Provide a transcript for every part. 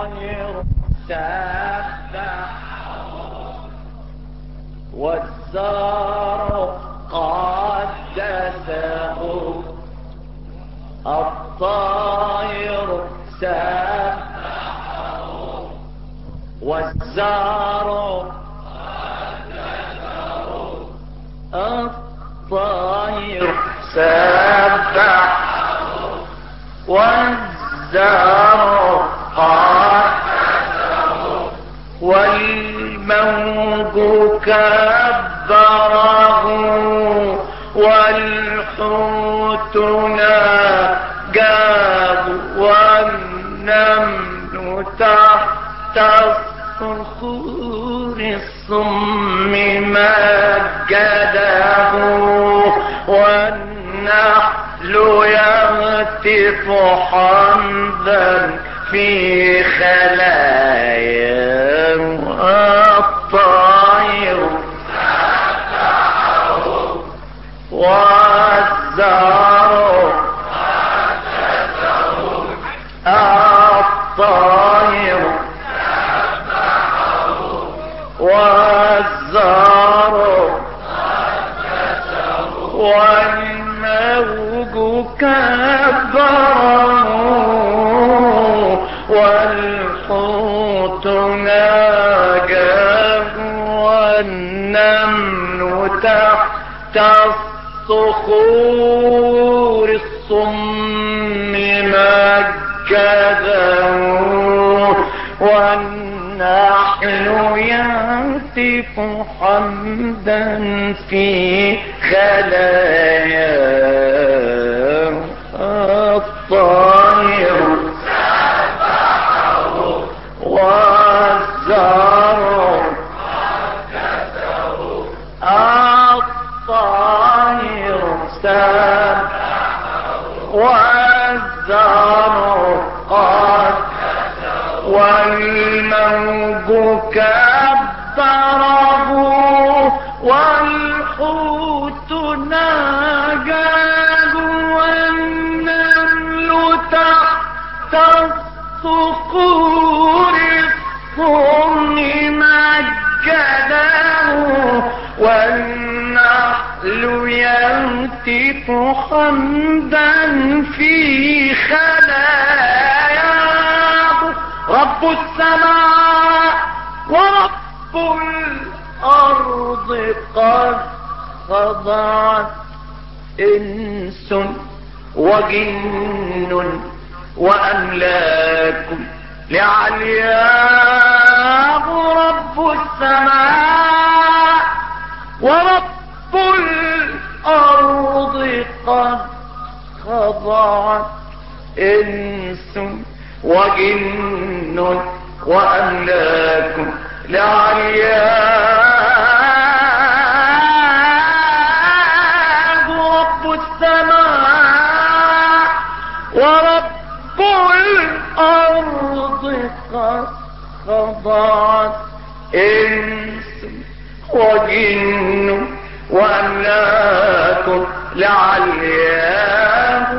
الطير سبح والزار قدسه الطير سبح والزار الطير سبح والزار قدسه والموج كبره والحوت ناجاه والنمل تحت الصخور الصم مجده والنحل يهتف حمدا في خلاياه الطير والزهر الطير والزهر والموج كبره والحوت ناجاه والنمل تحت الصخور الصم مجده والنحل يهتف حمدا في خلاياه الطير سبحه والزهر قدسه الطير سبحه والزهر قدسه والموج كبره والحوت ناجاه والنمل تحت الصخور الصم مجده والنحل يهتف حمدا في خلاياه رب السماء ورب الأرض قد خضعت إنس وجن وأملاك لعلياه رب السماء ورب الأرض قد خضعت إنس وجن وأملاك لعلياه رب السماء ورب الأرض قد خضعت إنس وجن وأملاك لعلياه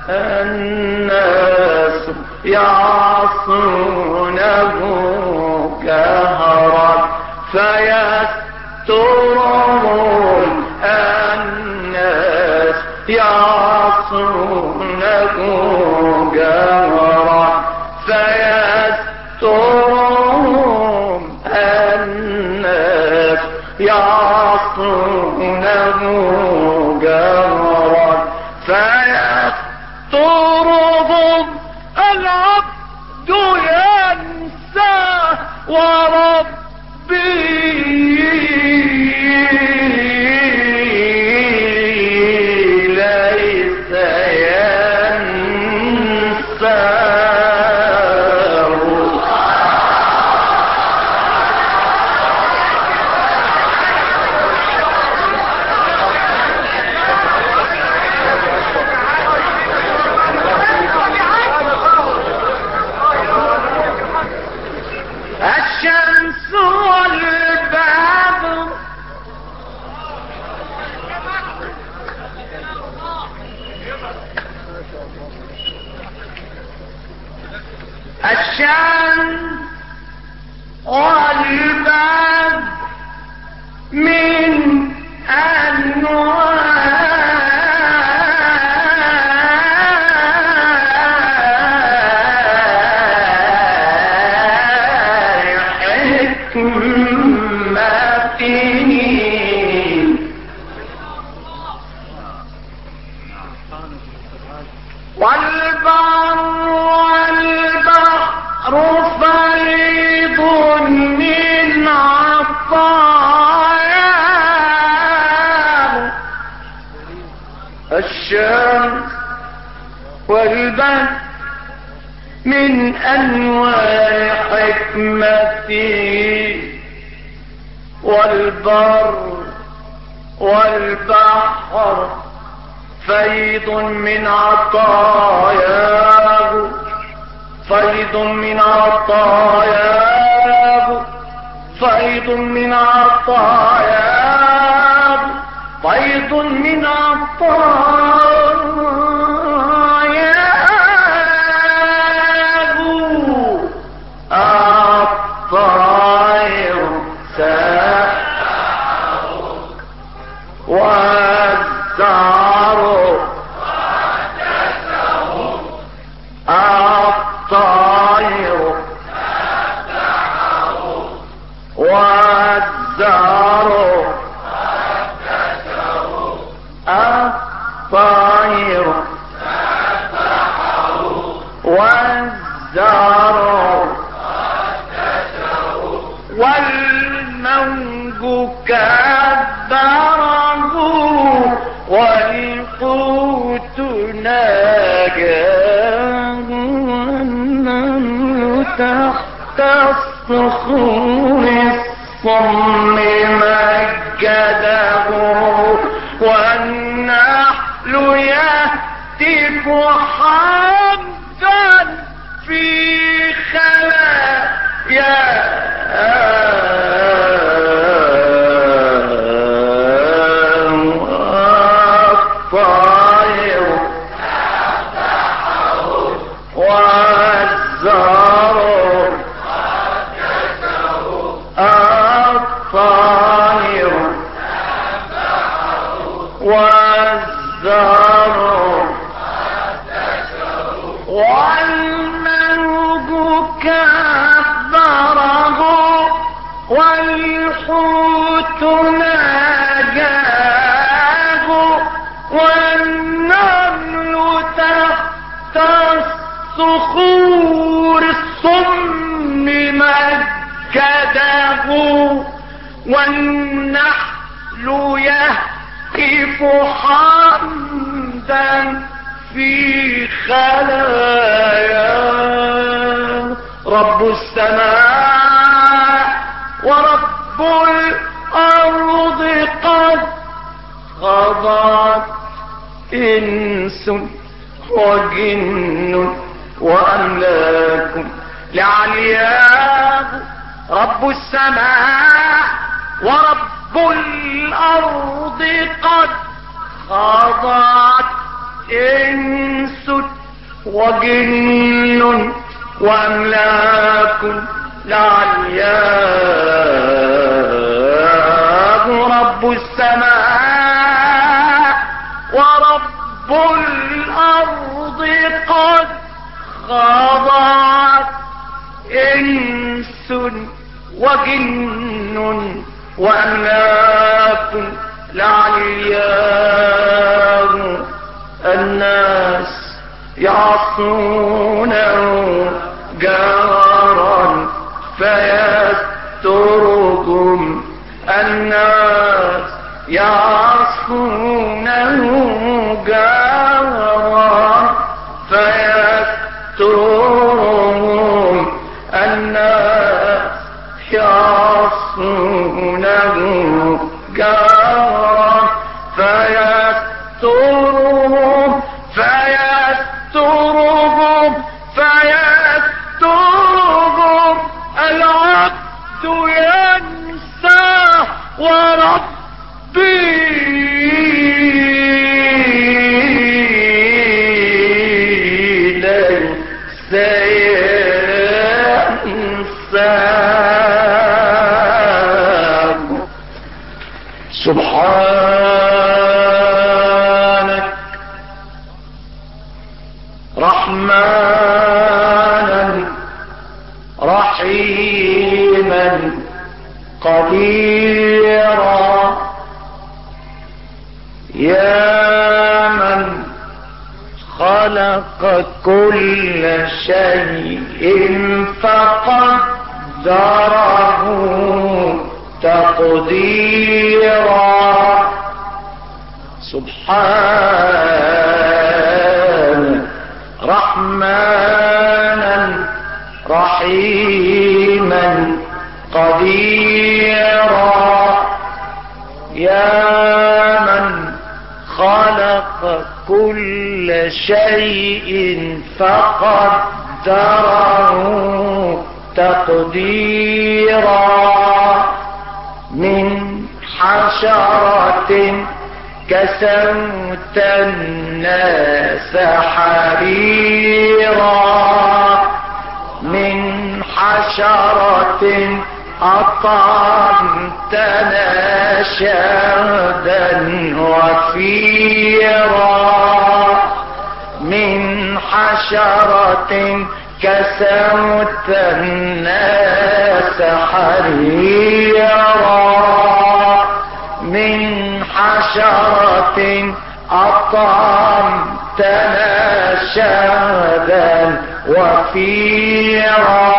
الناس يعصونه جهرا فيسترهم الناس يعصونه جهرا فيسترهم الناس يعصونه جهرا فيسترهم العبد ينسى وربي ليس ينسى الشام والشمس والبدر من أنواع حكمته، والبر والبحر فيض من عطاياه، فيض من عطاياه، فيض من عطاياه، فيض من عطاياه. الطير سبحه والزهر قدسه، الطير سبحه والزهر قدسه، الطير سبحه والزهر والموج كبره والحوت ناجاه، والنمل تحت الصخور الصم مجده، والنحل يهتف حمدا في خلايا الطير سبحه والزهر قدسه، الطير سبحه والزهر قدسه، والموج كبره والحوت ناجاه، والنمل تحت الصخور الصم مجده، والنحل يهتف حمدا في خلاياه. رب السماء ورب الأرض قد خضعت إنس وجن وأملاك لعلياه. رب السماء ورب الأرض قد خضعت إنس وجن وأملاك لعلياه. رب السماء ورب الأرض قد خضعت إنس وجن وأملاك لعلياه. الناس يعصونه جهرا فيسترهم، الناس يعصونه جهرا فيسترهم، الناس يعصونه جهرا فيسترهم، فيسترهم، فيسترهم. العبد ينسى وربي ليس ينساه. سبحانك رحمانا رحيما قديرا، يا من خلق كل شيء فقدره تقديرا. سبحان رحمانا رحيما قديرا، يا من خلق كل شيء فقدره تقديرا، من حشرة كسوت الناس حريرا، من حشرة أطعمتنا شهدا وفيرا، من حشرة كسوت الناس حريرا، من حشرة أطعمتنا شهدا وفيرا،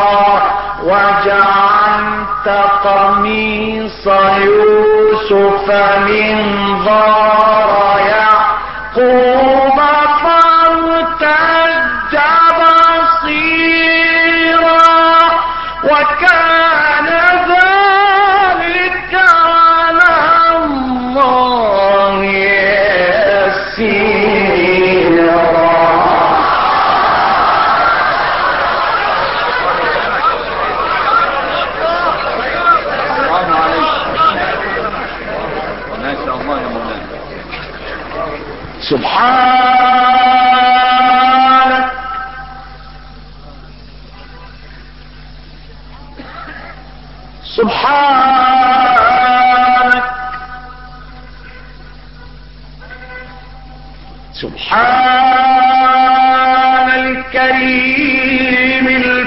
وجعلت قميص يوسف من ضار يعقوب فارتد بصيرا، وكان ذلك على الله يسيرا. سبحانك سبحانك سبحان الكريم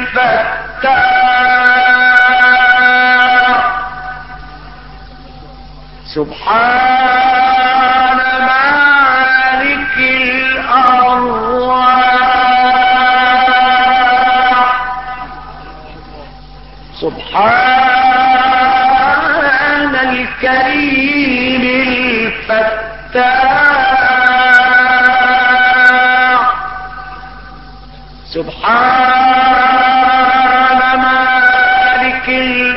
الفتاح، سبحان مالك الأرواح، سبحان الكريم الفتاح، سبحان مالك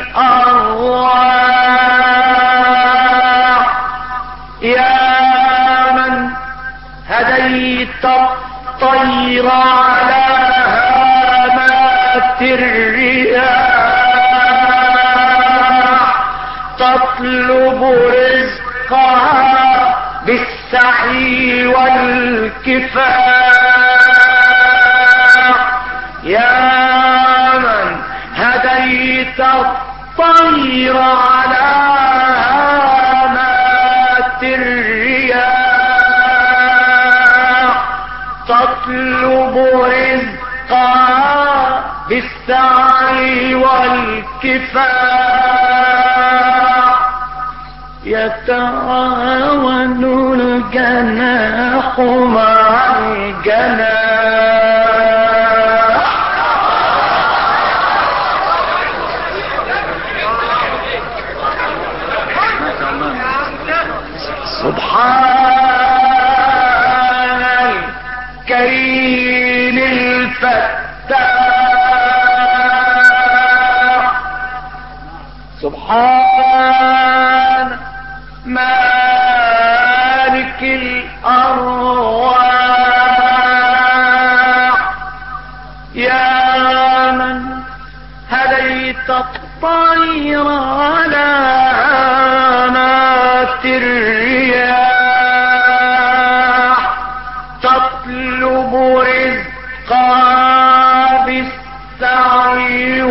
الأرواح، يا من هديت الطير على هامات الرياح، تطلب رزقها بالسعي والكفاح، يا من هديت الطير على هامات الرياح، تطلب رزقها بالسعي والكفاح، يتعاون الجناح مع الجناح، سبحان الكريم الفتاح، سبحان مالك الأرواح، يا من هديت الطير على هامات الرياح، تطلب رزقها بالسعي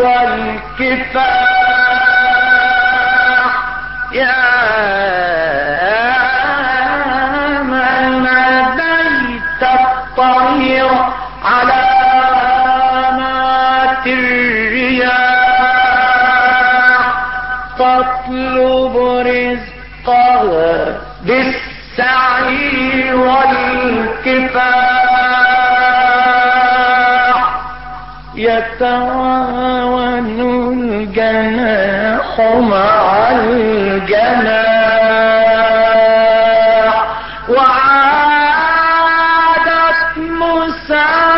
والكفاح، يا من هديت الطير على هامات الرياح، تطلب رزقها بالسعي والكفاح، يتعاون الجناح مع الجناح، وعادت مساعدة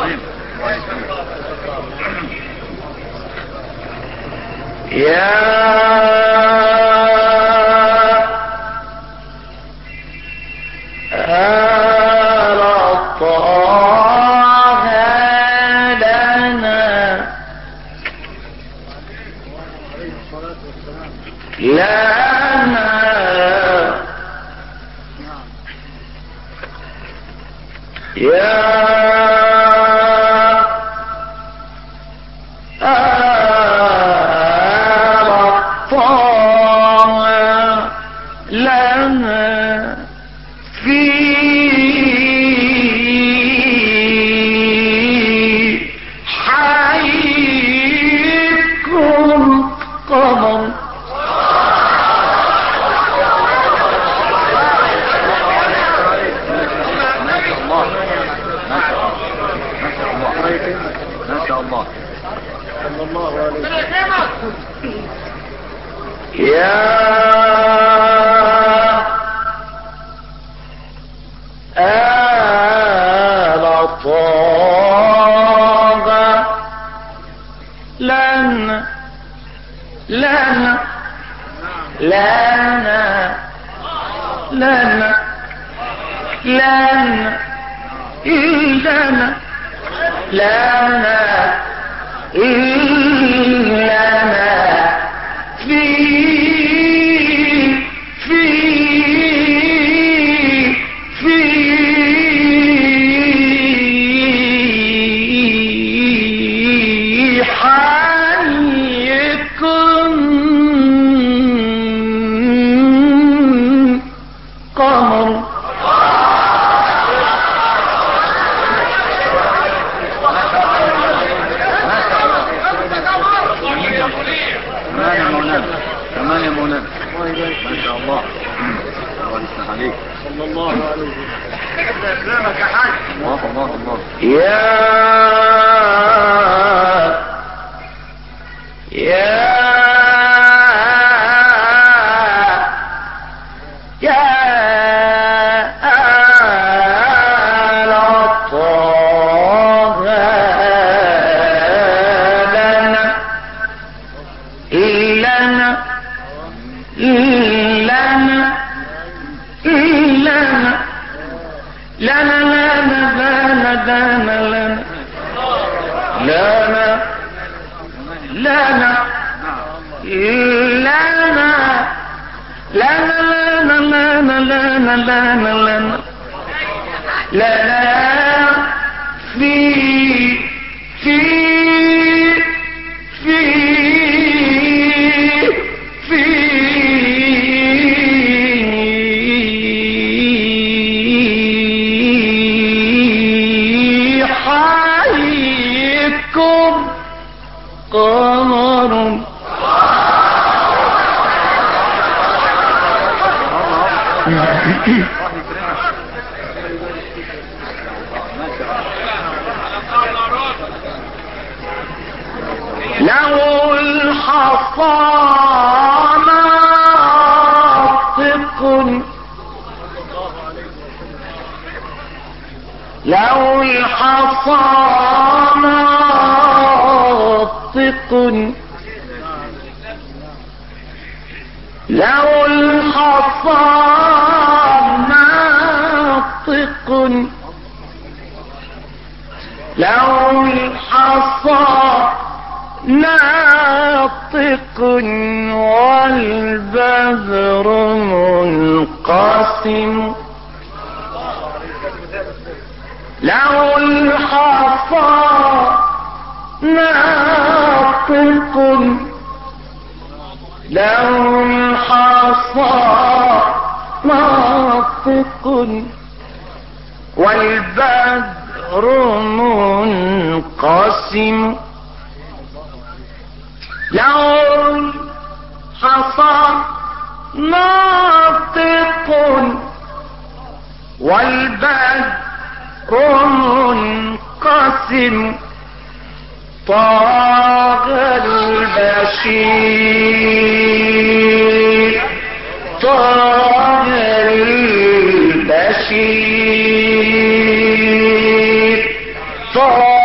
طه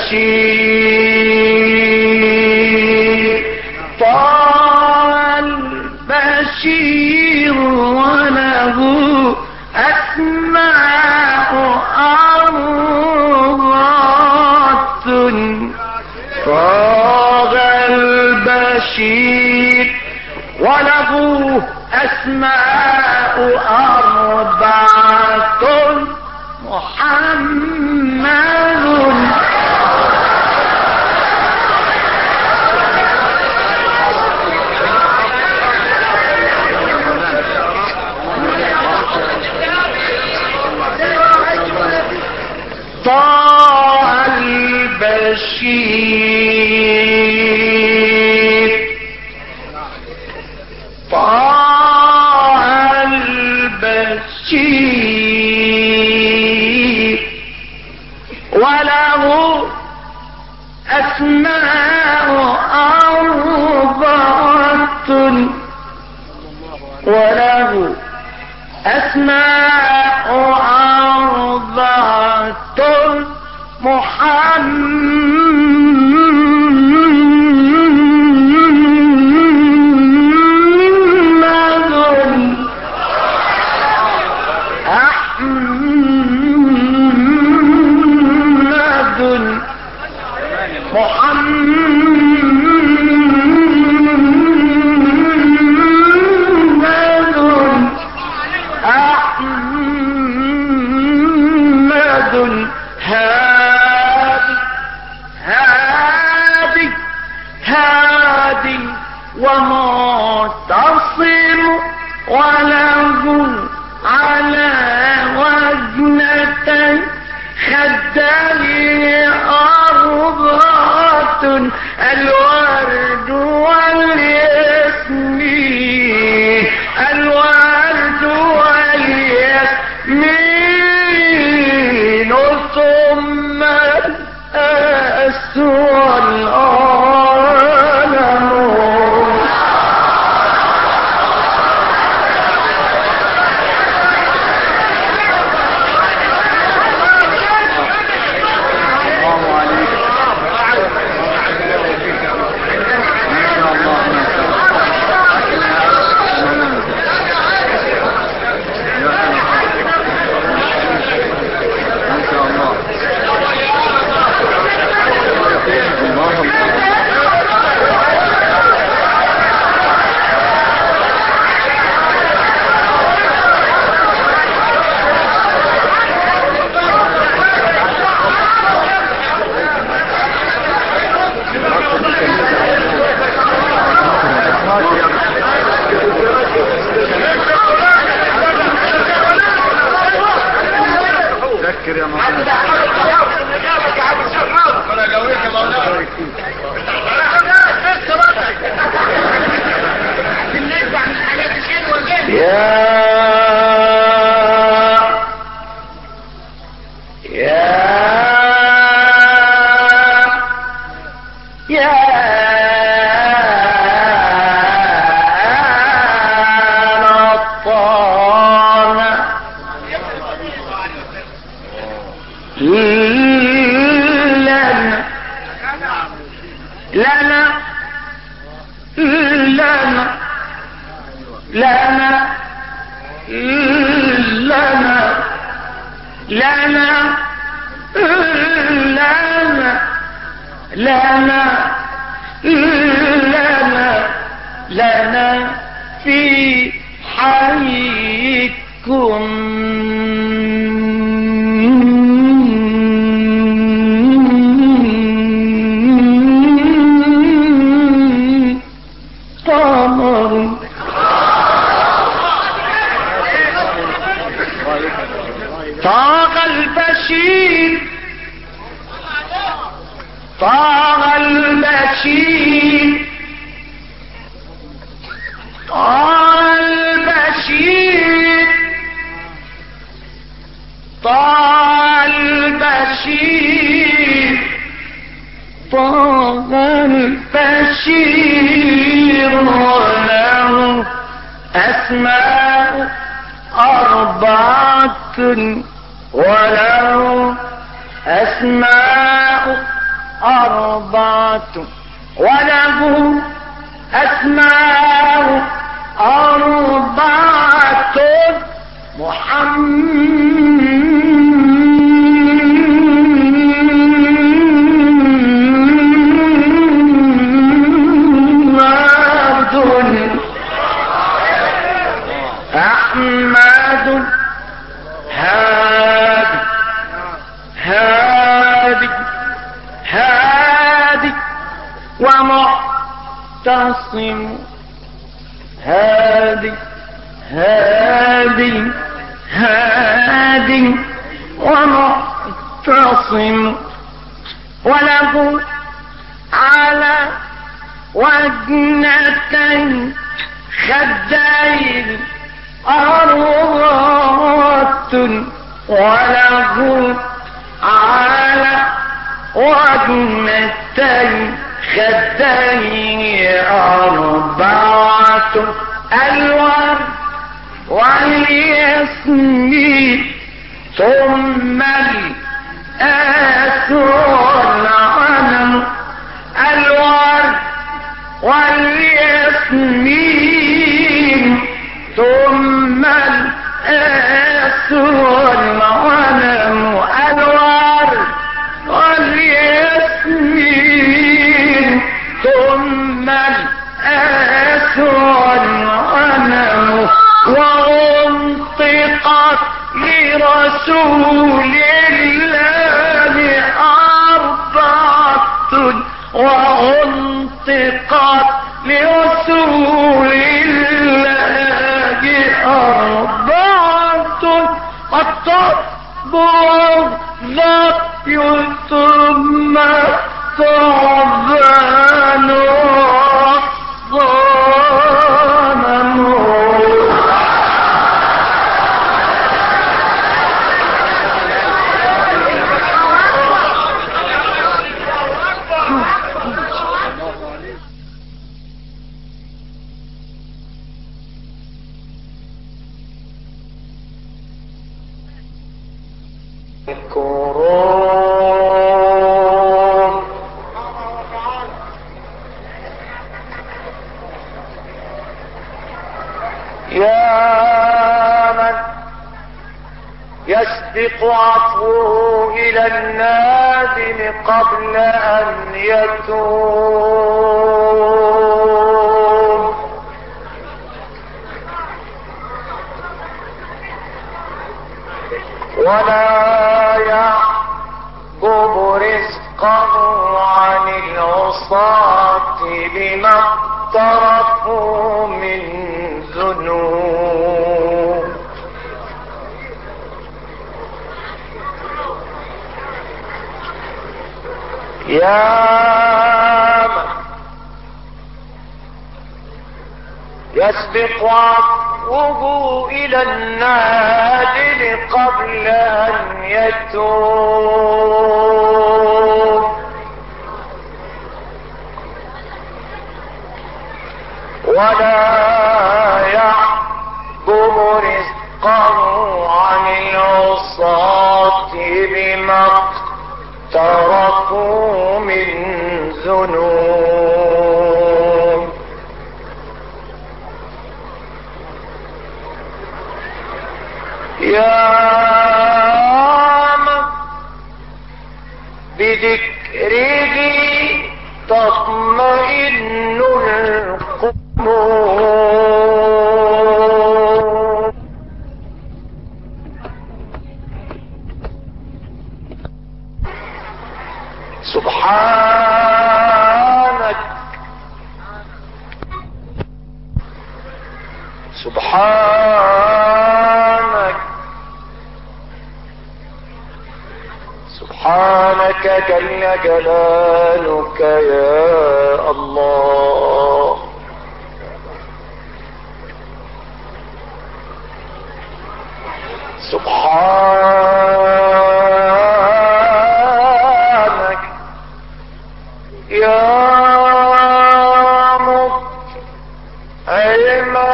البشير طه البشير وله أسماء أربعة طه البشير وله أسماء أربعة محمد طه البشير طه البشير وله أسماء أربعة وله أسماء أربعة محمد أحمد محمد أحمد هادي هادي هادي ومعتصم وله على وجنتين خديه أربعة الورد والياسمين الورد والياسمين ثم الأس والعالم ذكر يا مولانا انا جاويك يا مولانا لنا في حيكم قمر طاغ البشير طاغ البشير طاغ البشير طاغ البشير طاغ البشير وله أسماء أربعة وله أسماء أربعة وله أسماء أربعة أحمد هادي ومعتصم هادي ومعتصم وله على وجنتين خدين أربعة وله على وجنتين خدين أربعة ألوان والياسمين ثم الآثر العنم الورد والياسمين ثم الآثر العنم الورد والياسمين ثم الآثر العنم وانطقت لرسول الله أربعة وانطقت لرسول الله أربعة الطب والظبي ثم ثعبان والصنم يسبق عفوه إلى النادم قبل أن يتوب ولا يعقب رزقه عن العصاة بما اقترفوا من ذنوب يا من يسبق عفوه إلى النادم قبل أن يتوب ولا يعقب رزقه عن العصاة بما اقترفوا من ذنوب يا من بذكره تطمئن القلوب سبحانك سبحانك سبحانك جل جلالك يا الله سبحانك يا مطعم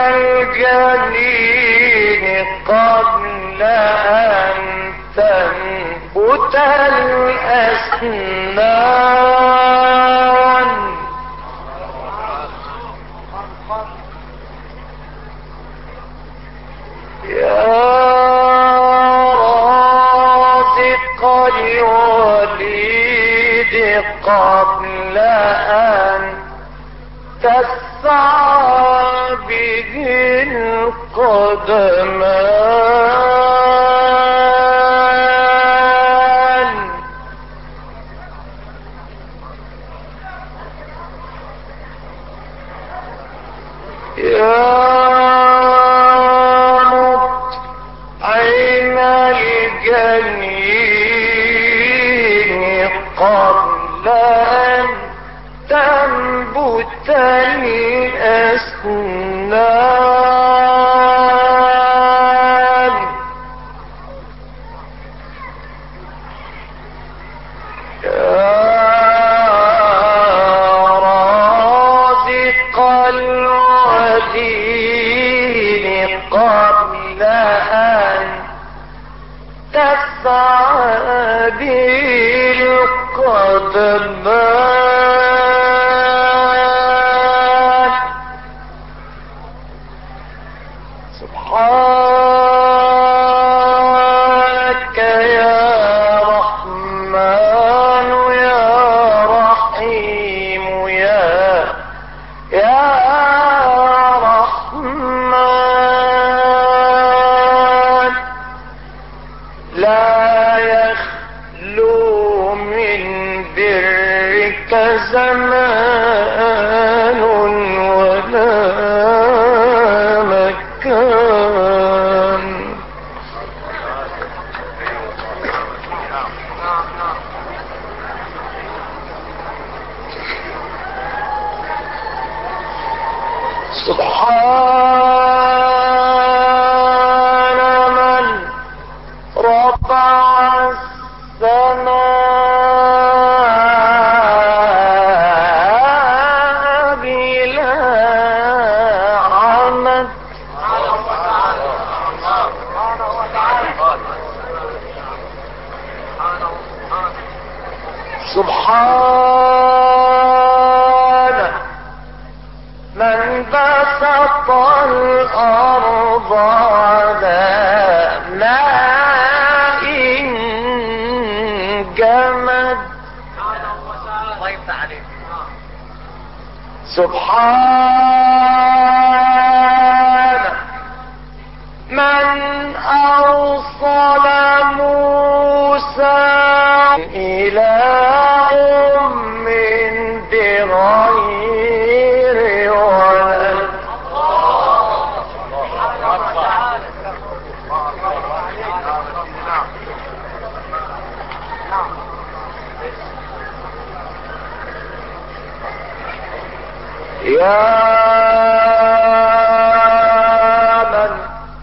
الجنين قبل أن تنبو الأسنان يا رازق الوليد قبل أن تسعى به القدمان يا مطعم الجنين قبل أن تنبت الأسنان يا رازق الودين قبل أن تسعى بالقدمان سبحانك يا رحمن يا رحيم يا رحمن لا يخلو من برك زمان ولا مكان سبحان من رفع السماء بلا عمد سبحان من بسط الأرض على ماء جمد سبحان من أوصل موسى إلى أم بغير ولد يا من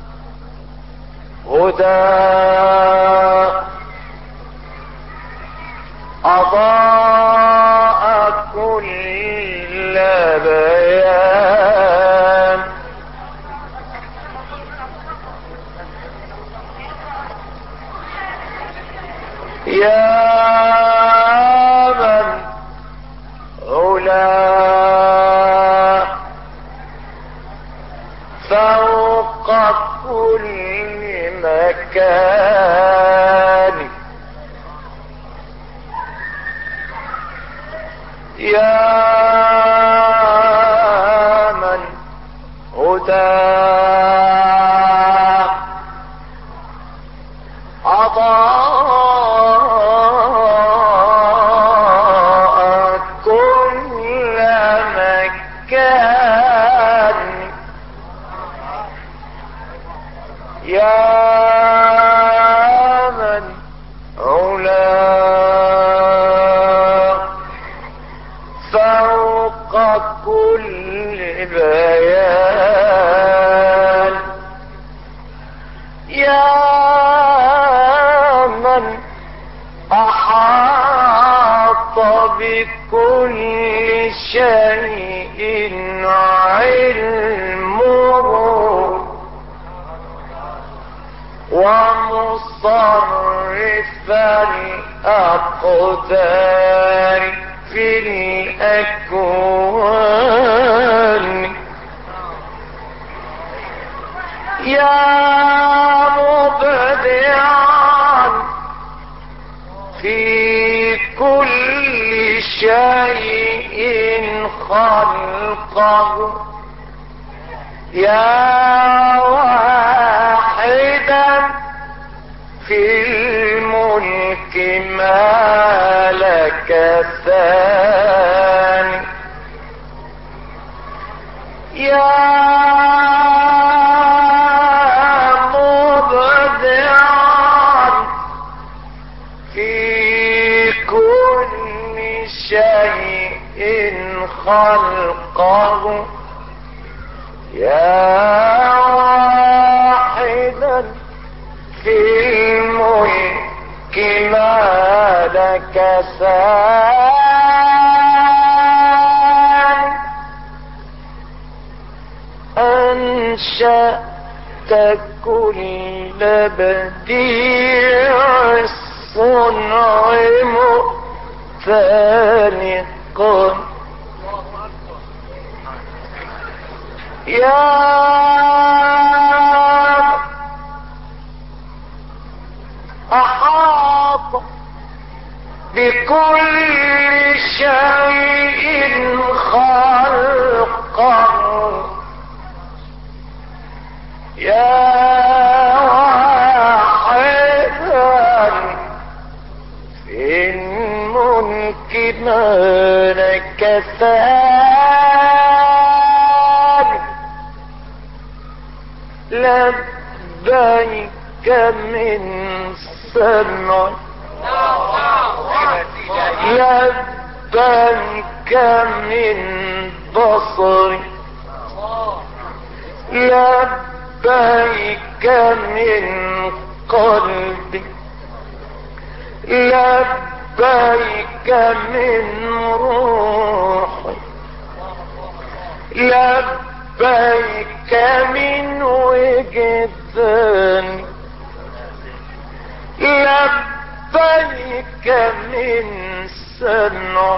هدى أضاء كل بيان يا من علا فوق كل مكان يا من هدى أضاء كل مكان يا من علا فوق كل بيان يا من أحاط بكل شيء علمه ومصرف الأقدار في الأكوان يا مبدعا في كل شيء خلقه يا واحدا في الملك ما لك ثاني يا مبدعا في كل شيء خلقه يا واحدا في الملك ما لك ثاني أنشأت كل بديع الصنع مختلق يا أحاط بكل شيء خلقه يا واحدا في الملك ما لك ثاني لبيك من سمع لبيك من بصر لبيك من قلب لبيك من روح لبيك من وجدان لبيك من سمع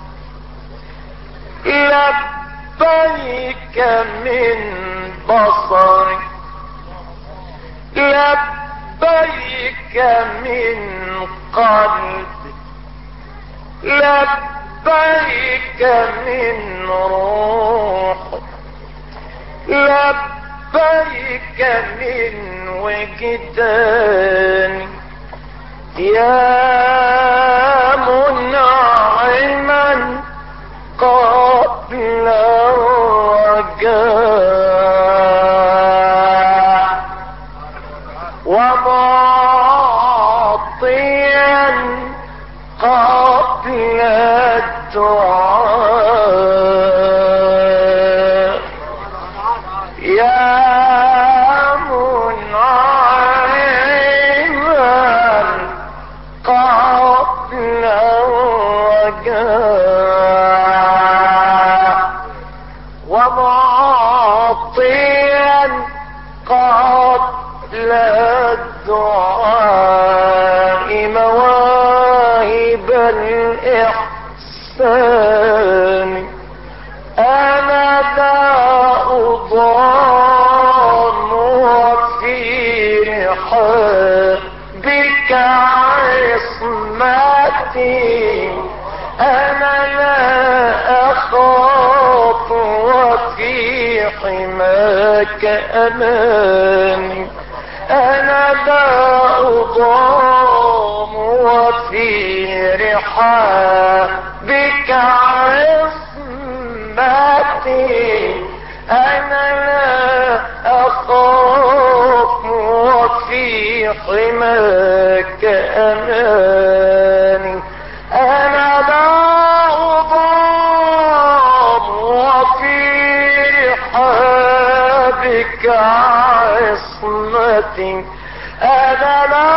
لبيك من بصر لبيك من قلب لبيك من روح لبيك من وجدان يا منعما قبل الرجاء ومعطيا قبل الدعاء يا منعما قبل الرجاء ومعطيا قبل الدعاء مواهب الإحسان أنا لا أضام وفي رحابك عصمتي أنا لا أخاف وفي حماك أماني أنا لا أضام وفي رحابك عصمتي أنا لا أخاف وفي حماك أماني أنا لا أضام وفي رحابك عصمتي أنا لا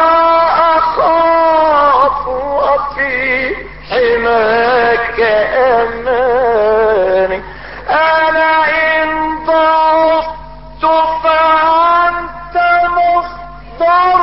أخاف وفي حماك أماني أنا إن ضعفت فأنت مصدر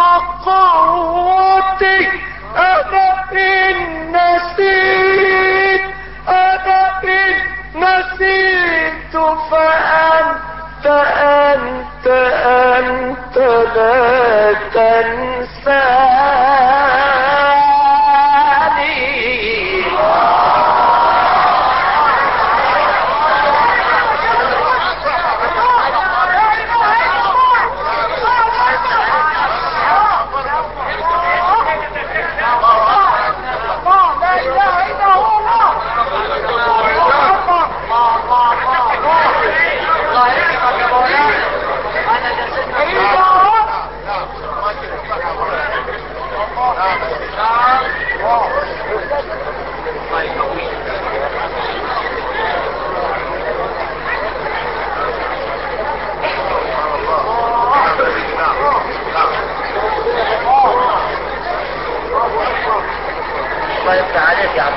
الله يفتح عليك يا عم.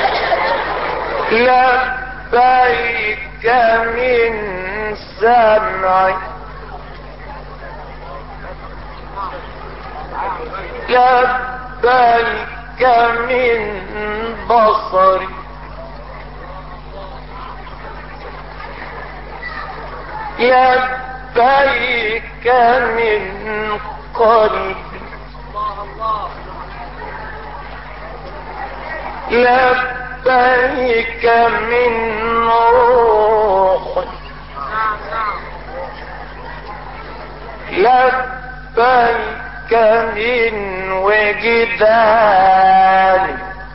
لبيك من سمعي لبيك من بصري لبيك من قلبي لبيك من روحي لبيك من وجداني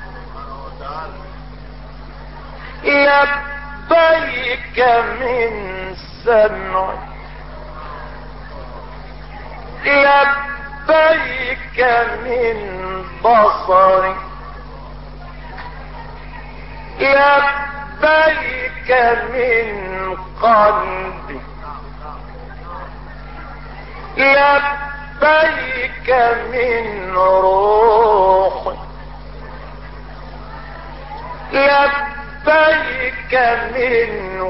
لبيك من سمعي لبيك من بصري لبيك من قلبي لبيك من روحي لبيك من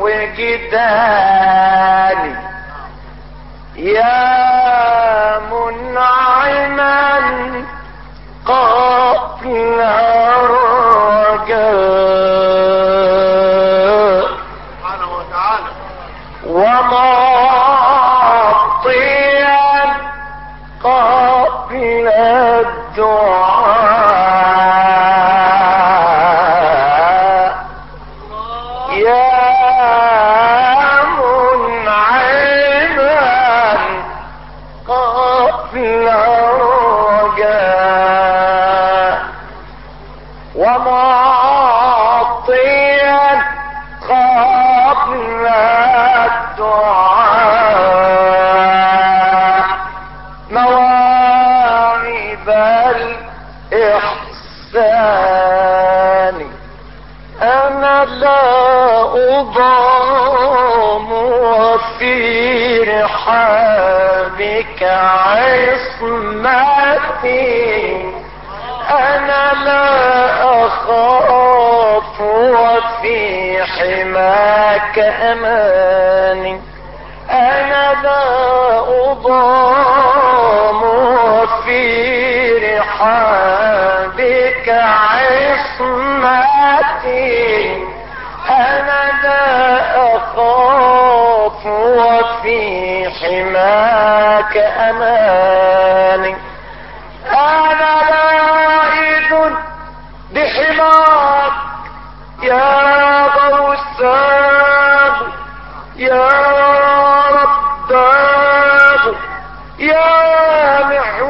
وجداني يا منعما قبل الرجاء ومعطيا قبل الدعاء يا منعما قبل الرجاء ومعطيا قبل الدعاء مواعظ الإحسان أنا لا أضام وفي رحابك عصمتي أنا لا أخاف وفي حماك أماني أنا لا أضام وفي رحابك عصمتي أنا لا أخاف وفي حماك أماني أنا لائذ بحماك يا غوثاب يا رباب يا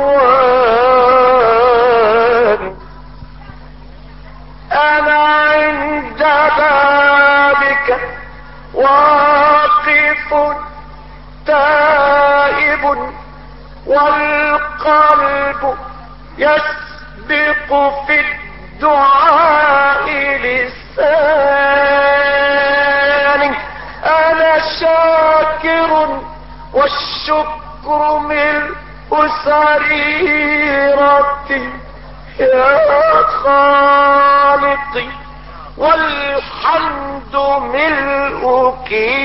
معوان أنا عند بابك واقف تائب والقلب يسبق في الدعاء لساني أنا شاكر والشكر ملء سريرتي يا خالقي والحمد ملء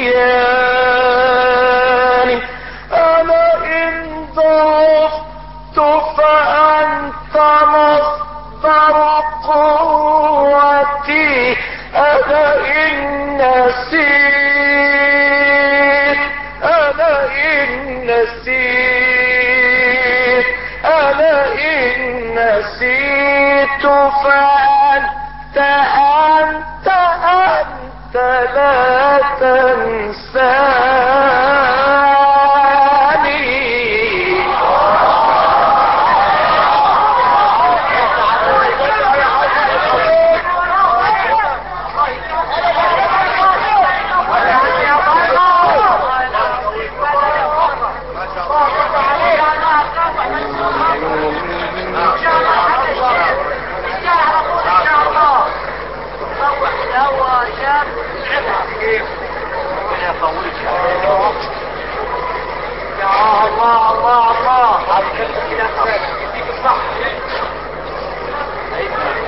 كياني أنا إن ضعفت فأنت مصدر قوتي أنا إن نسيت أنا إن نسيت أنا إن نسيت فأنت أنت أنت لا تنساني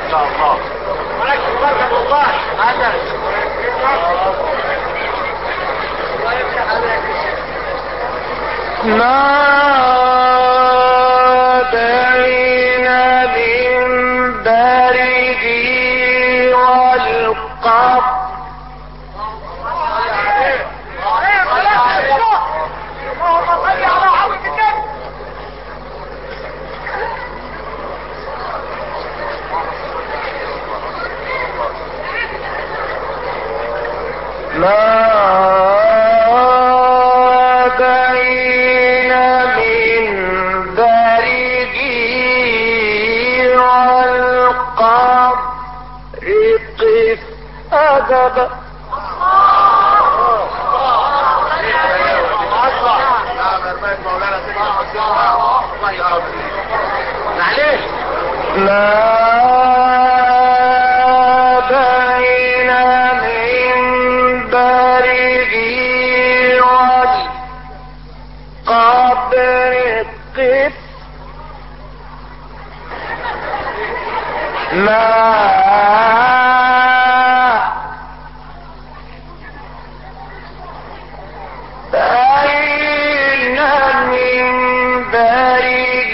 شاء الله. ولكن والله هذا ما بين المنبره والقبر ما بين منبره والقبر قف أدب ما بين منبره والقبر قف ما بين منبره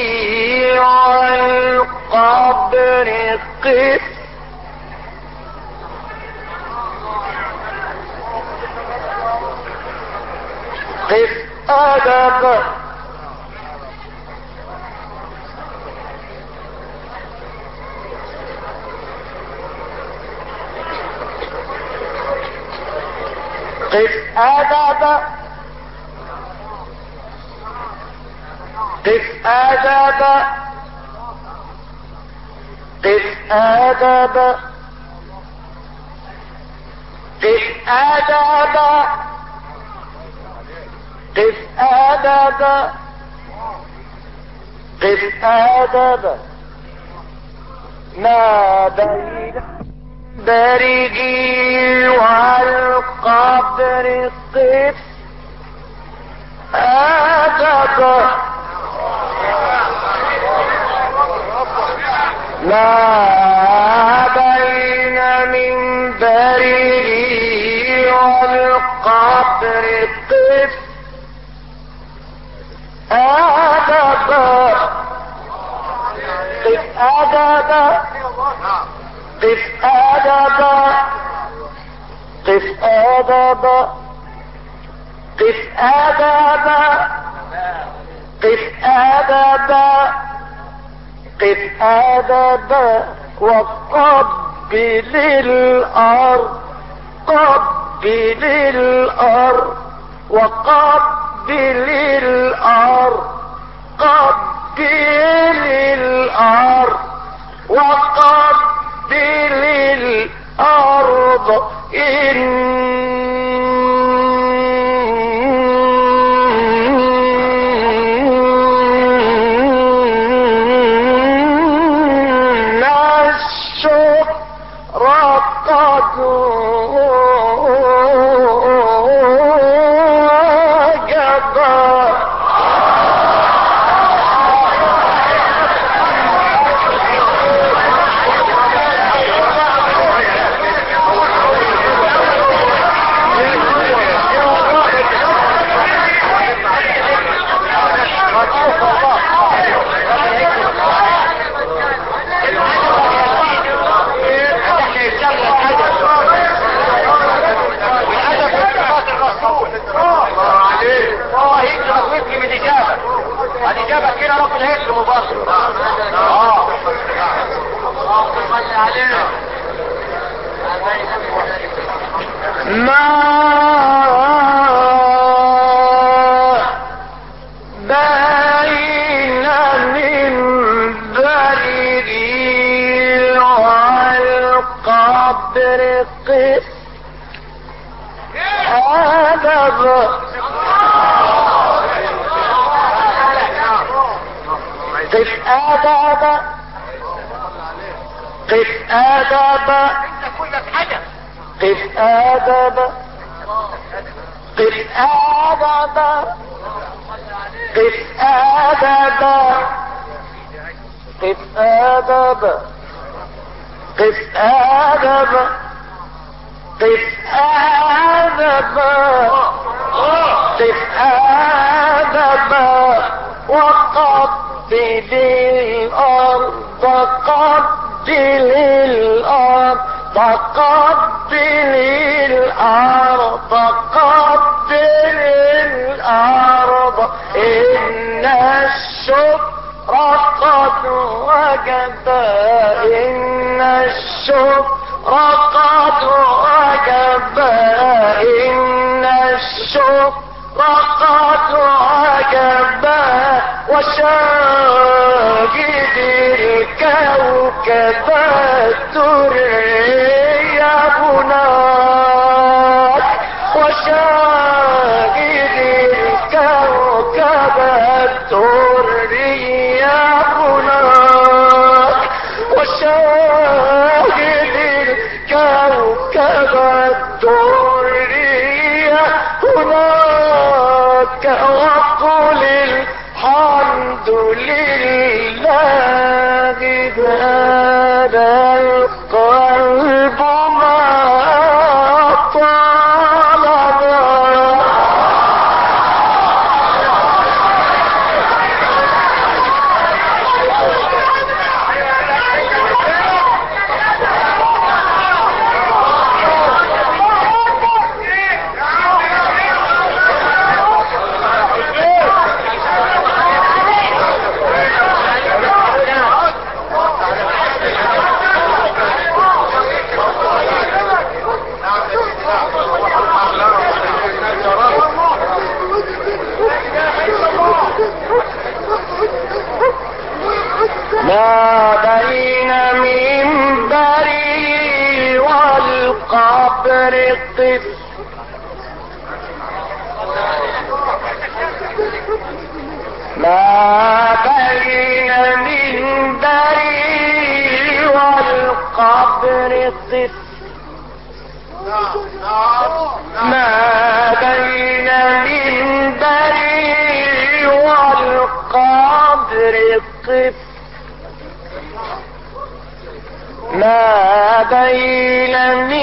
والقبر قف قف أدب قف أدب قف أدب قف أدب قف أدب قف أدب قف أدب ما بين برجي والقبر قف أدب ما بين منبره والقبر قف أدب قف أدب قف أدب قف أدب قف أدب قف أدب قف أدب وقبل الأرض قبل الأرض وقبل الأرض قبل الأرض وقبل الأرض إن الشكر قد وجب الإجابة كده رب الهيئة المباشر. ما بين منبره والقبر قف أدب قف أدب قف أدب قف أدب قف أدب قف أدب قف أدب قف آدم قف آدم قف آدم وقبل الأرض قبل الأرض قبل الأرض قبل الأرض إن الشكر قد وجب إن الشكر قد وجب إن الشكر قد وجب وشاهد الكوكب الدري هناك وشاهد الكوكب الدري هناك وشاهد الكوكب الدري هناك وقل الحمد لله هذا القلب ما طلب ما بين منبري والقبر قف ما بين منبري والقبر قف ما بين منبري والقبر قف ما بين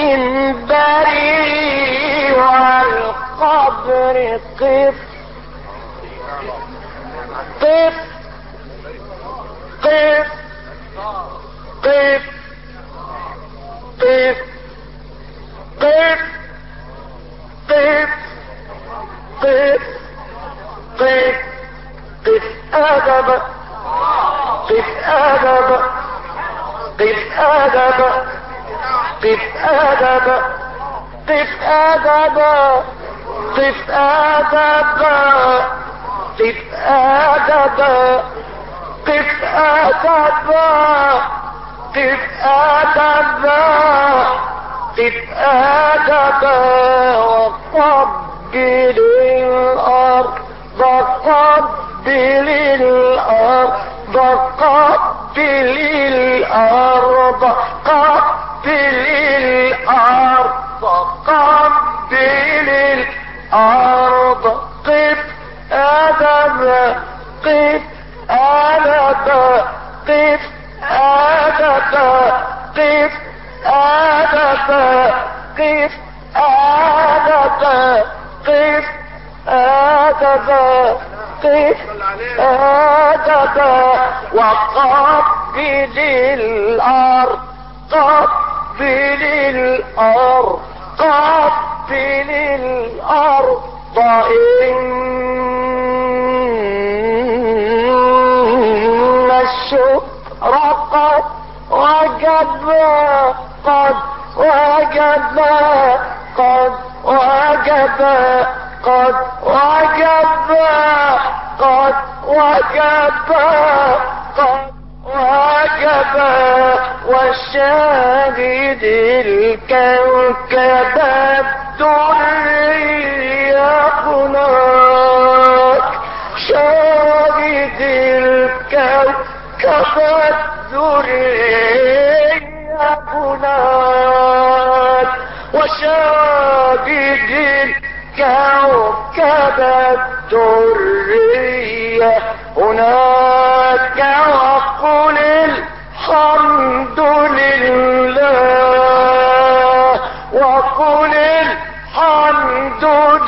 منبري والقبر قف قف قف قف قف قف قف قف قف قف أدب قف أدب قف أدب قف أدب قف أدب قف أدب قف أدب قف أدب قف أدب قف أدب وقبل الأرض قبل الأرض قبل الأرض قبل الأرض قبل الأرض قف أدب قف أدب قف أدب قف أدب قف أدب قف أدب قف أدب وقبل الأرض قبل الأرض قبل الأرض إن الشكر قد وجب قد وجب قد وجب قد وجب قد وجب قد وجب والشاهد الكوكب الدري هناك شاهد الكوكب الدري هناك وشاهد الكوكب الدري هناك وقل الحمد لله وقل الحمد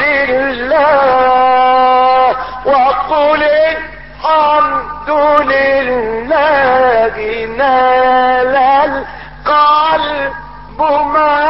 لله وقل الحمد لله نال القلب ما